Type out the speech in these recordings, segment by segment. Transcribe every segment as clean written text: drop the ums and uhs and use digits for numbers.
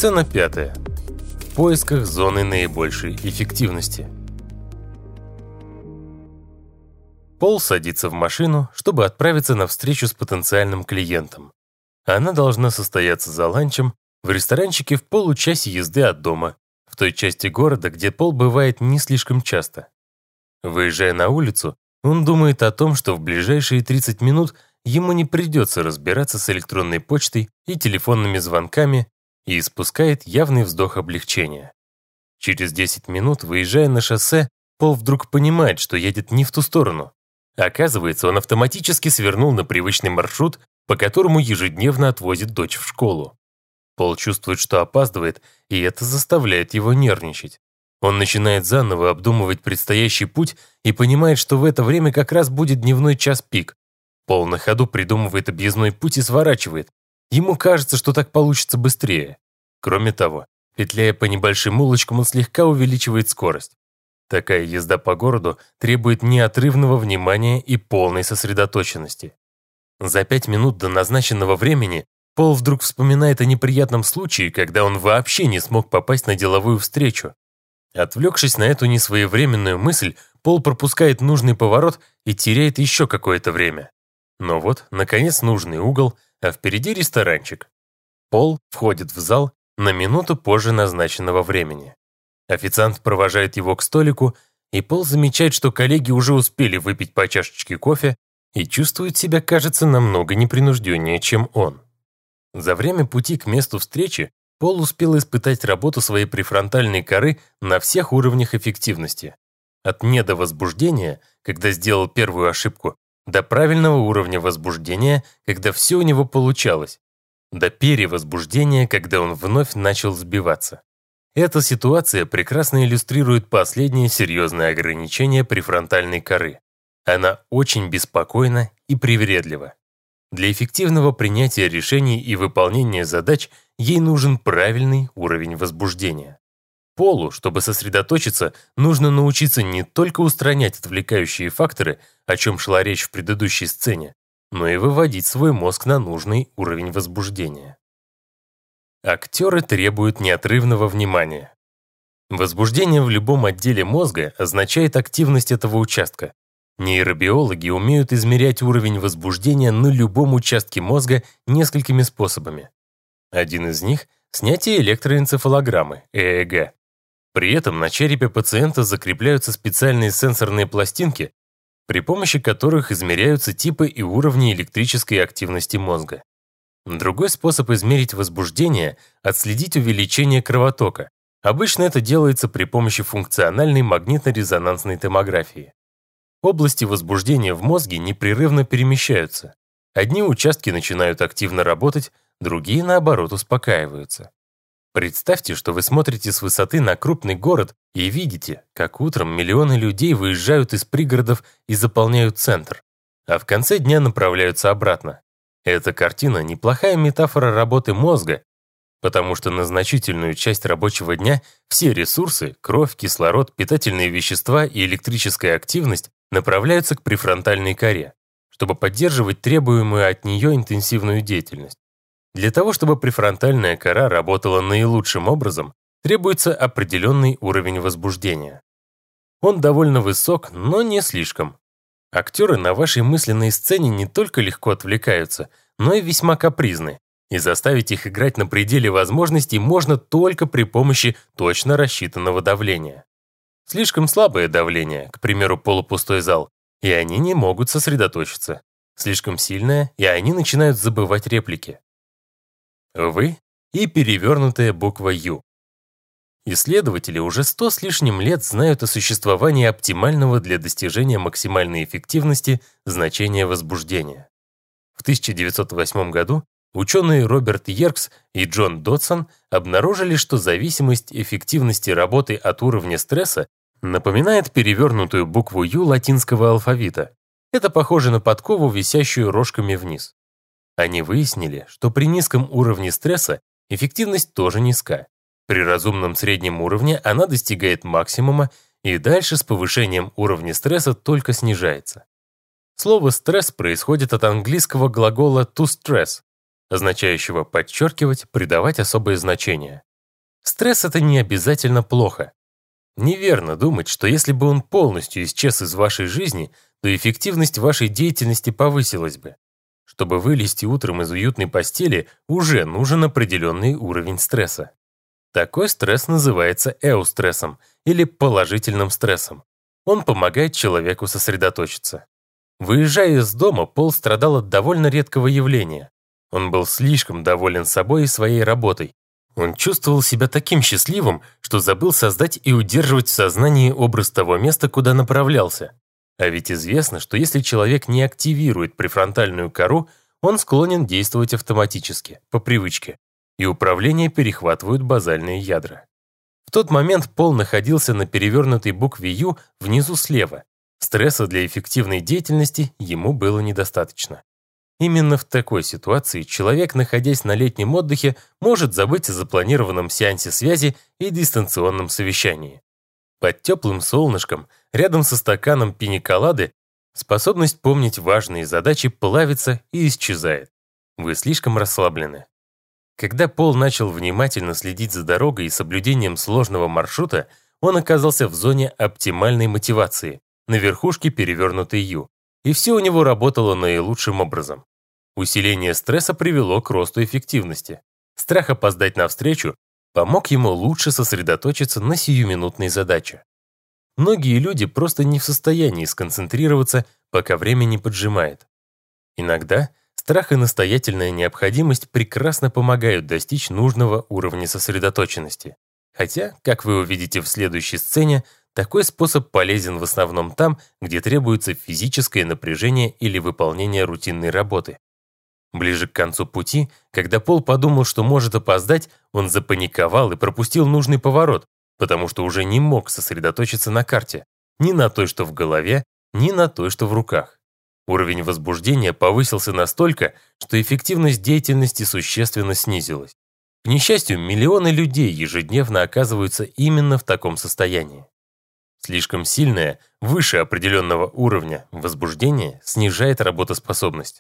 Сцена 5. В поисках зоны наибольшей эффективности. Пол садится в машину, чтобы отправиться на встречу с потенциальным клиентом. Она должна состояться за ланчем в ресторанчике в получасе езды от дома, в той части города, где Пол бывает не слишком часто. Выезжая на улицу, он думает о том, что в ближайшие 30 минут ему не придется разбираться с электронной почтой и телефонными звонками, и испускает явный вздох облегчения. Через 10 минут, выезжая на шоссе, Пол вдруг понимает, что едет не в ту сторону. Оказывается, он автоматически свернул на привычный маршрут, по которому ежедневно отвозит дочь в школу. Пол чувствует, что опаздывает, и это заставляет его нервничать. Он начинает заново обдумывать предстоящий путь и понимает, что в это время как раз будет дневной час пик. Пол на ходу придумывает объездной путь и сворачивает. Ему кажется, что так получится быстрее. Кроме того, петляя по небольшим улочкам, он слегка увеличивает скорость. Такая езда по городу требует неотрывного внимания и полной сосредоточенности. За 5 минут до назначенного времени Пол вдруг вспоминает о неприятном случае, когда он вообще не смог попасть на деловую встречу. Отвлекшись на эту несвоевременную мысль, Пол пропускает нужный поворот и теряет еще какое-то время. Но вот, наконец, нужный угол, а впереди ресторанчик. Пол входит в зал на минуту позже назначенного времени. Официант провожает его к столику, и Пол замечает, что коллеги уже успели выпить по чашечке кофе и чувствуют себя, кажется, намного непринужденнее, чем он. За время пути к месту встречи Пол успел испытать работу своей префронтальной коры на всех уровнях эффективности. От недовозбуждения, когда сделал первую ошибку, до правильного уровня возбуждения, когда все у него получалось, до перевозбуждения, когда он вновь начал сбиваться. Эта ситуация прекрасно иллюстрирует последнее серьезное ограничение префронтальной коры. Она очень беспокойна и привередлива. Для эффективного принятия решений и выполнения задач ей нужен правильный уровень возбуждения. Полу, чтобы сосредоточиться, нужно научиться не только устранять отвлекающие факторы, о чем шла речь в предыдущей сцене, но и выводить свой мозг на нужный уровень возбуждения. Актеры требуют неотрывного внимания. Возбуждение в любом отделе мозга означает активность этого участка. Нейробиологи умеют измерять уровень возбуждения на любом участке мозга несколькими способами. Один из них — снятие электроэнцефалограммы, ЭЭГ. При этом на черепе пациента закрепляются специальные сенсорные пластинки, при помощи которых измеряются типы и уровни электрической активности мозга. Другой способ измерить возбуждение — отследить увеличение кровотока. Обычно это делается при помощи функциональной магнитно-резонансной томографии. Области возбуждения в мозге непрерывно перемещаются. Одни участки начинают активно работать, другие, наоборот, успокаиваются. Представьте, что вы смотрите с высоты на крупный город и видите, как утром миллионы людей выезжают из пригородов и заполняют центр, а в конце дня направляются обратно. Эта картина — неплохая метафора работы мозга, потому что на значительную часть рабочего дня все ресурсы — кровь, кислород, питательные вещества и электрическая активность — направляются к префронтальной коре, чтобы поддерживать требуемую от нее интенсивную деятельность. Для того, чтобы префронтальная кора работала наилучшим образом, требуется определенный уровень возбуждения. Он довольно высок, но не слишком. Актеры на вашей мысленной сцене не только легко отвлекаются, но и весьма капризны, и заставить их играть на пределе возможностей можно только при помощи точно рассчитанного давления. Слишком слабое давление, к примеру, полупустой зал, и они не могут сосредоточиться. Слишком сильное, и они начинают забывать реплики. Вы и перевернутая буква «Ю». Исследователи уже 100 с лишним лет знают о существовании оптимального для достижения максимальной эффективности значения возбуждения. В 1908 году ученые Роберт Йеркс и Джон Додсон обнаружили, что зависимость эффективности работы от уровня стресса напоминает перевернутую букву «Ю» латинского алфавита. Это похоже на подкову, висящую рожками вниз. Они выяснили, что при низком уровне стресса эффективность тоже низка. При разумном среднем уровне она достигает максимума, и дальше с повышением уровня стресса только снижается. Слово «стресс» происходит от английского глагола to stress, означающего подчеркивать, придавать особое значение. Стресс — это не обязательно плохо. Неверно думать, что если бы он полностью исчез из вашей жизни, то эффективность вашей деятельности повысилась бы. Чтобы вылезти утром из уютной постели, уже нужен определенный уровень стресса. Такой стресс называется эустрессом или положительным стрессом. Он помогает человеку сосредоточиться. Выезжая из дома, Пол страдал от довольно редкого явления. Он был слишком доволен собой и своей работой. Он чувствовал себя таким счастливым, что забыл создать и удерживать в сознании образ того места, куда направлялся. А ведь известно, что если человек не активирует префронтальную кору, он склонен действовать автоматически, по привычке, и управление перехватывают базальные ядра. В тот момент Пол находился на перевернутой букве «Ю» внизу слева. Стресса для эффективной деятельности ему было недостаточно. Именно в такой ситуации человек, находясь на летнем отдыхе, может забыть о запланированном сеансе связи и дистанционном совещании. Под теплым солнышком, рядом со стаканом пиноколады, способность помнить важные задачи плавится и исчезает. Вы слишком расслаблены. Когда Пол начал внимательно следить за дорогой и соблюдением сложного маршрута, он оказался в зоне оптимальной мотивации, на верхушке перевернутой «Ю», и все у него работало наилучшим образом. Усиление стресса привело к росту эффективности. Страх опоздать на встречу помог ему лучше сосредоточиться на сиюминутной задаче. Многие люди просто не в состоянии сконцентрироваться, пока время не поджимает. Иногда страх и настоятельная необходимость прекрасно помогают достичь нужного уровня сосредоточенности. Хотя, как вы увидите в следующей сцене, такой способ полезен в основном там, где требуется физическое напряжение или выполнение рутинной работы. Ближе к концу пути, когда Пол подумал, что может опоздать, он запаниковал и пропустил нужный поворот, потому что уже не мог сосредоточиться на карте, ни на той, что в голове, ни на той, что в руках. Уровень возбуждения повысился настолько, что эффективность деятельности существенно снизилась. К несчастью, миллионы людей ежедневно оказываются именно в таком состоянии. Слишком сильное, выше определенного уровня возбуждение снижает работоспособность.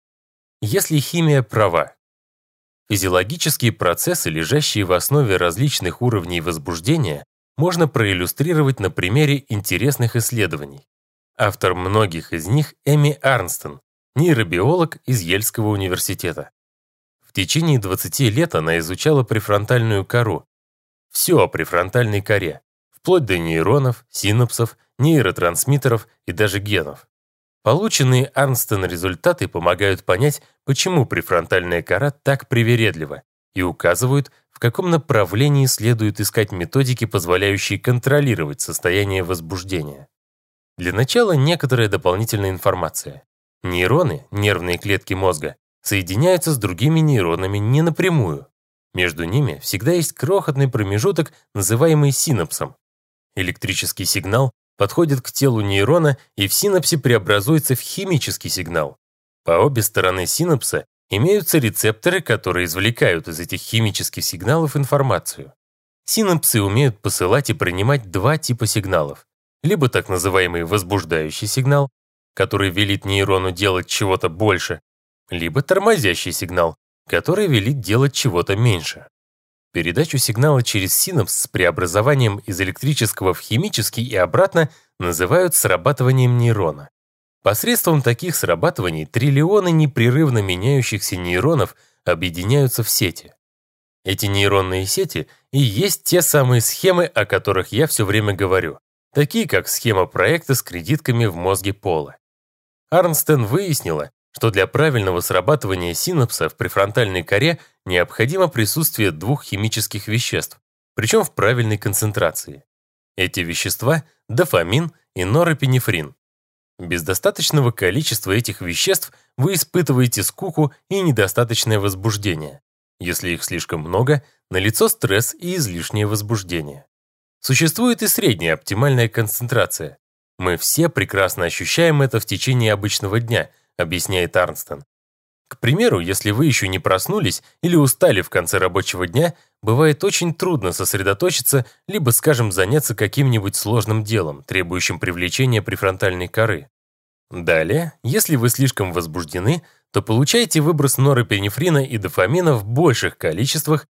Если химия права, физиологические процессы, лежащие в основе различных уровней возбуждения, можно проиллюстрировать на примере интересных исследований. Автор многих из них Эми Арнстон, нейробиолог из Йельского университета. В течение 20 лет она изучала префронтальную кору. Все о префронтальной коре, вплоть до нейронов, синапсов, нейротрансмиттеров и даже генов. Полученные Арнстон результаты помогают понять, почему префронтальная кора так привередлива, и указывают, в каком направлении следует искать методики, позволяющие контролировать состояние возбуждения. Для начала некоторая дополнительная информация. Нейроны, нервные клетки мозга, соединяются с другими нейронами не напрямую. Между ними всегда есть крохотный промежуток, называемый синапсом. Электрический сигнал подходит к телу нейрона и в синапсе преобразуется в химический сигнал. По обе стороны синапса имеются рецепторы, которые извлекают из этих химических сигналов информацию. Синапсы умеют посылать и принимать два типа сигналов. Либо так называемый возбуждающий сигнал, который велит нейрону делать чего-то больше, либо тормозящий сигнал, который велит делать чего-то меньше. Передачу сигнала через синапс с преобразованием из электрического в химический и обратно называют срабатыванием нейрона. Посредством таких срабатываний триллионы непрерывно меняющихся нейронов объединяются в сети. Эти нейронные сети и есть те самые схемы, о которых я все время говорю, такие как схема проекта с кредитками в мозге Пола. Арнстон выяснила, что для правильного срабатывания синапса в префронтальной коре необходимо присутствие двух химических веществ, причем в правильной концентрации. Эти вещества – дофамин и норэпинефрин. Без достаточного количества этих веществ вы испытываете скуку и недостаточное возбуждение. Если их слишком много, налицо стресс и излишнее возбуждение. Существует и средняя оптимальная концентрация. Мы все прекрасно ощущаем это в течение обычного дня, объясняет Арнстон. К примеру, если вы еще не проснулись или устали в конце рабочего дня, бывает очень трудно сосредоточиться, либо, скажем, заняться каким-нибудь сложным делом, требующим привлечения префронтальной коры. Далее, если вы слишком возбуждены, то получаете выброс норэпинефрина и дофамина в больших количествах,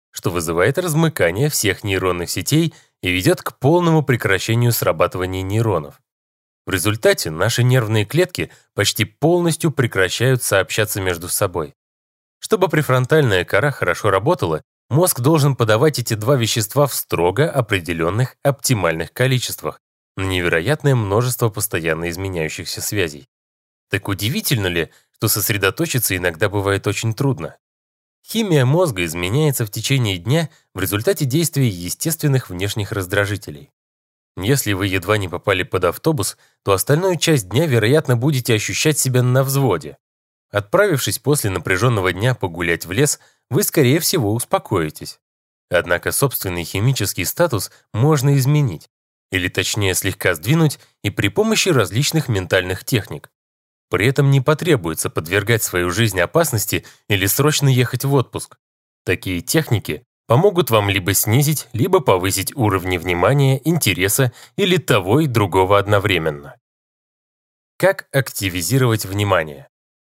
что вызывает размыкание всех нейронных сетей и ведет к полному прекращению срабатывания нейронов. В результате наши нервные клетки почти полностью прекращают сообщаться между собой. Чтобы префронтальная кора хорошо работала, мозг должен подавать эти два вещества в строго определенных оптимальных количествах на невероятное множество постоянно изменяющихся связей. Так удивительно ли, что сосредоточиться иногда бывает очень трудно? Химия мозга изменяется в течение дня в результате действия естественных внешних раздражителей. Если вы едва не попали под автобус, то остальную часть дня, вероятно, будете ощущать себя на взводе. Отправившись после напряженного дня погулять в лес, вы, скорее всего, успокоитесь. Однако собственный химический статус можно изменить, или точнее слегка сдвинуть и при помощи различных ментальных техник. При этом не потребуется подвергать свою жизнь опасности или срочно ехать в отпуск. Такие техники помогут вам либо снизить, либо повысить уровни внимания, интереса или того и другого одновременно. Как активизировать внимание?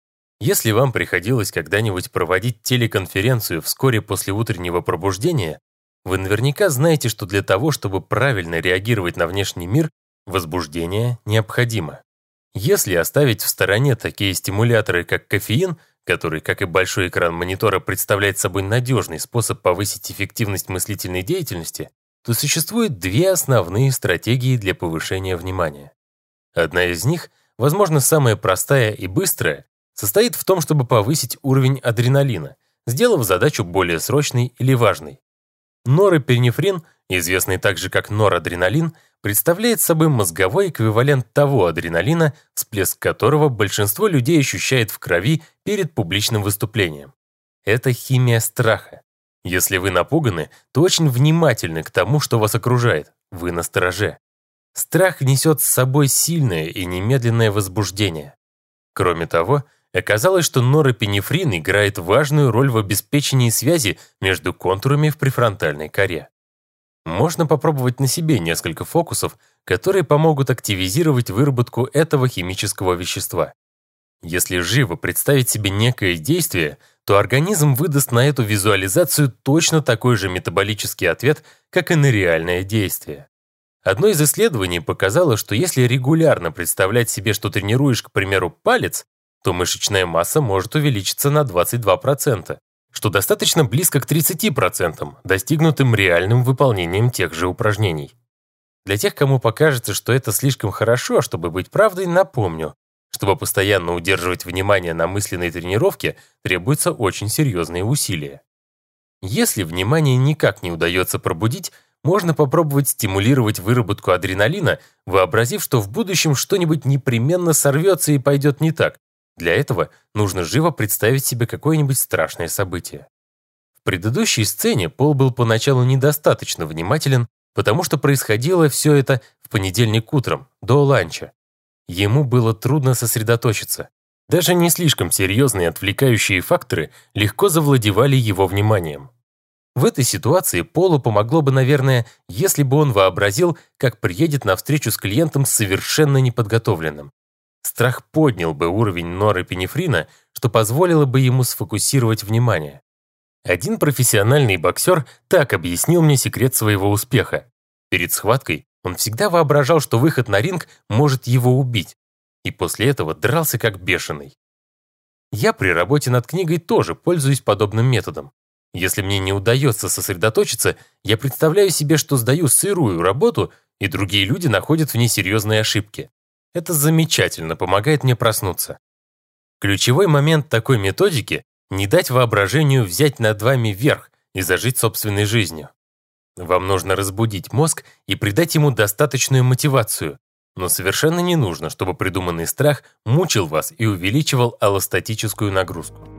Если вам приходилось когда-нибудь проводить телеконференцию вскоре после утреннего пробуждения, вы наверняка знаете, что для того, чтобы правильно реагировать на внешний мир, возбуждение необходимо. Если оставить в стороне такие стимуляторы, как кофеин, который, как и большой экран монитора, представляет собой надежный способ повысить эффективность мыслительной деятельности, то существует две основные стратегии для повышения внимания. Одна из них, возможно, самая простая и быстрая, состоит в том, чтобы повысить уровень адреналина, сделав задачу более срочной или важной. Норэпинефрин, известный также как норадреналин, представляет собой мозговой эквивалент того адреналина, всплеск которого большинство людей ощущает в крови перед публичным выступлением. Это химия страха. Если вы напуганы, то очень внимательны к тому, что вас окружает. Вы настороже. Страх несет с собой сильное и немедленное возбуждение. Кроме того, оказалось, что норэпинефрин играет важную роль в обеспечении связи между контурами в префронтальной коре. Можно попробовать на себе несколько фокусов, которые помогут активизировать выработку этого химического вещества. Если живо представить себе некое действие, то организм выдаст на эту визуализацию точно такой же метаболический ответ, как и на реальное действие. Одно из исследований показало, что если регулярно представлять себе, что тренируешь, к примеру, палец, то мышечная масса может увеличиться на 22%, что достаточно близко к 30%, достигнутым реальным выполнением тех же упражнений. Для тех, кому покажется, что это слишком хорошо, чтобы быть правдой, напомню, чтобы постоянно удерживать внимание на мысленной тренировке, требуются очень серьезные усилия. Если внимание никак не удается пробудить, можно попробовать стимулировать выработку адреналина, вообразив, что в будущем что-нибудь непременно сорвется и пойдет не так. Для этого нужно живо представить себе какое-нибудь страшное событие. В предыдущей сцене Пол был поначалу недостаточно внимателен, потому что происходило все это в понедельник утром, до ланча. Ему было трудно сосредоточиться. Даже не слишком серьезные отвлекающие факторы легко завладевали его вниманием. В этой ситуации Полу помогло бы, наверное, если бы он вообразил, как приедет на встречу с клиентом совершенно неподготовленным. Страх поднял бы уровень норэпинефрина, что позволило бы ему сфокусировать внимание. Один профессиональный боксер так объяснил мне секрет своего успеха. Перед схваткой он всегда воображал, что выход на ринг может его убить, и после этого дрался как бешеный. Я при работе над книгой тоже пользуюсь подобным методом. Если мне не удается сосредоточиться, я представляю себе, что сдаю сырую работу, и другие люди находят в ней серьезные ошибки. Это замечательно помогает мне проснуться. Ключевой момент такой методики — не дать воображению взять над вами верх и зажить собственной жизнью. Вам нужно разбудить мозг и придать ему достаточную мотивацию, но совершенно не нужно, чтобы придуманный страх мучил вас и увеличивал аллостатическую нагрузку.